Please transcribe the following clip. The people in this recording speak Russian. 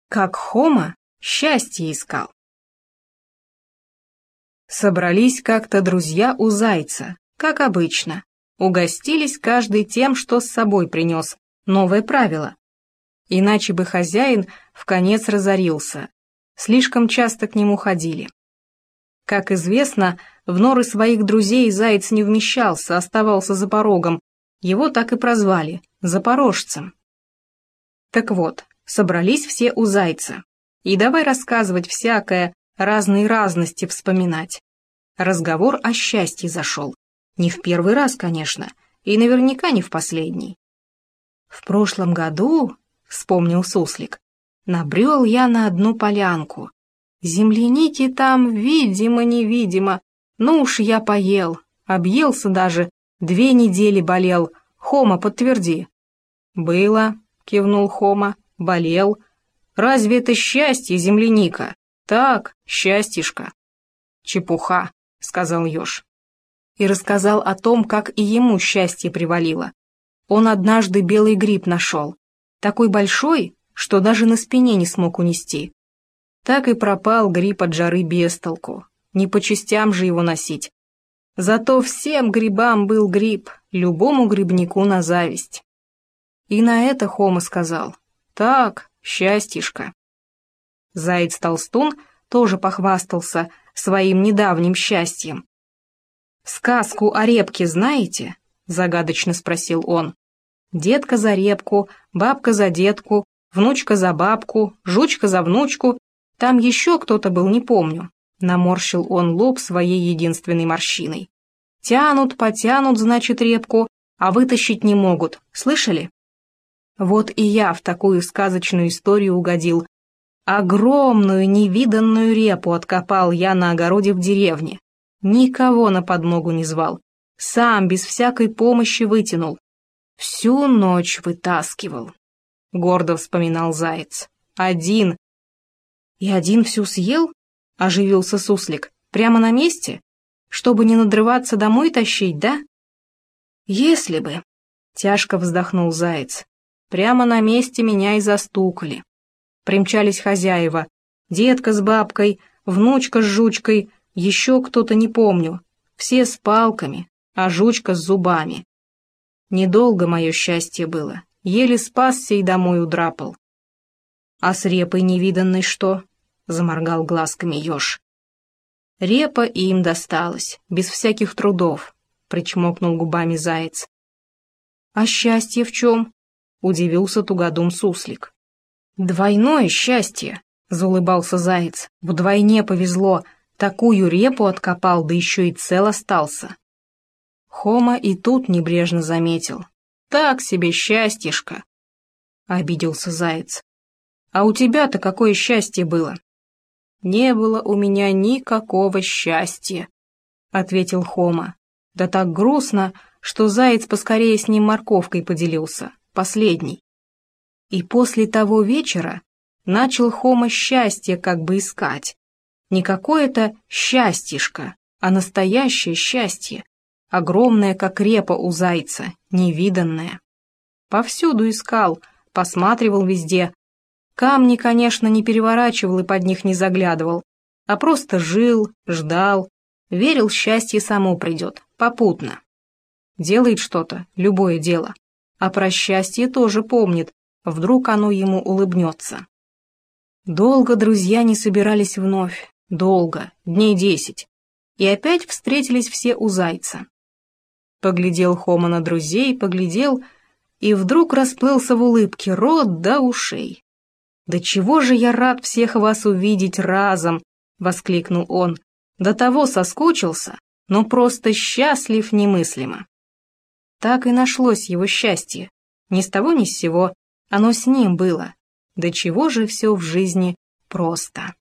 Как Хома счастье искал. Собрались как-то друзья у Зайца, как обычно. Угостились каждый тем, что с собой принес, новое правило. Иначе бы хозяин вконец разорился. Слишком часто к нему ходили. Как известно, в норы своих друзей Заяц не вмещался, оставался за порогом. Его так и прозвали — Запорожцем. Так вот, собрались все у Зайца. И давай рассказывать всякое, разные разности вспоминать. Разговор о счастье зашел. Не в первый раз, конечно, и наверняка не в последний. В прошлом году, вспомнил Суслик, набрел я на одну полянку. Земляники там видимо-невидимо, ну уж я поел, объелся даже, 2 недели болел. Хома, подтверди. Было, кивнул Хома, болел. Разве это счастье, земляника? Так, счастьишко. Чепуха, сказал еж. И рассказал о том, как и ему счастье привалило. Он однажды белый гриб нашел, такой большой, что даже на спине не смог унести. Так и пропал гриб от жары без толку, не по частям же его носить. Зато всем грибам был гриб, любому грибнику на зависть. И на это Хома сказал: так, счастьишко. Заяц-толстун тоже похвастался своим недавним счастьем. «Сказку о репке знаете?» — загадочно спросил он. «Детка за репку, бабка за детку, внучка за бабку, жучка за внучку. Там еще кто-то был, не помню». Наморщил он лоб своей единственной морщиной. «Тянут, потянут, значит, репку, а вытащить не могут. Слышали?» Вот и я в такую сказочную историю угодил. Огромную невиданную репу откопал я на огороде в деревне. Никого на подмогу не звал. Сам без всякой помощи вытянул. Всю ночь вытаскивал. Гордо вспоминал Заяц. Один. И один всю съел? Оживился Суслик. Прямо на месте? Чтобы не надрываться, домой тащить, да? Если бы. Тяжко вздохнул Заяц. Прямо на месте меня и застукали. Примчались хозяева. Детка с бабкой, внучка с жучкой, еще кто-то, не помню. Все с палками, а жучка с зубами. Недолго мое счастье было. Еле спасся и домой удрапал. «А с репой невиданной что?» — заморгал глазками еж. «Репа им досталась, без всяких трудов», — причмокнул губами Заяц. «А счастье в чем?» — удивился тугодум Суслик. «Двойное счастье», — заулыбался Заяц. «Вдвойне повезло. Такую репу откопал, да еще и цел остался». Хома и тут небрежно заметил. «Так себе счастьишко», — обиделся Заяц. «А у тебя-то какое счастье было?» «Не было у меня никакого счастья», — ответил Хома. Да так грустно, что Заяц поскорее с ним морковкой поделился, последний. И после того вечера начал Хома счастье как бы искать. Не какое-то счастьишко, а настоящее счастье, огромное, как репа у Зайца, невиданное. Повсюду искал, посматривал везде. Камни, конечно, не переворачивал и под них не заглядывал, а просто жил, ждал, верил, счастье само придет, попутно. Делает что-то, любое дело, а про счастье тоже помнит, вдруг оно ему улыбнется. Долго друзья не собирались вновь, долго, дней 10, и опять встретились все у Зайца. Поглядел Хома на друзей, поглядел, и вдруг расплылся в улыбке рот до ушей. «Да чего же я рад всех вас увидеть разом!» — воскликнул он. «До того соскучился, но просто счастлив немыслимо». Так и нашлось его счастье. Ни с того ни с сего, оно с ним было. До чего же все в жизни просто.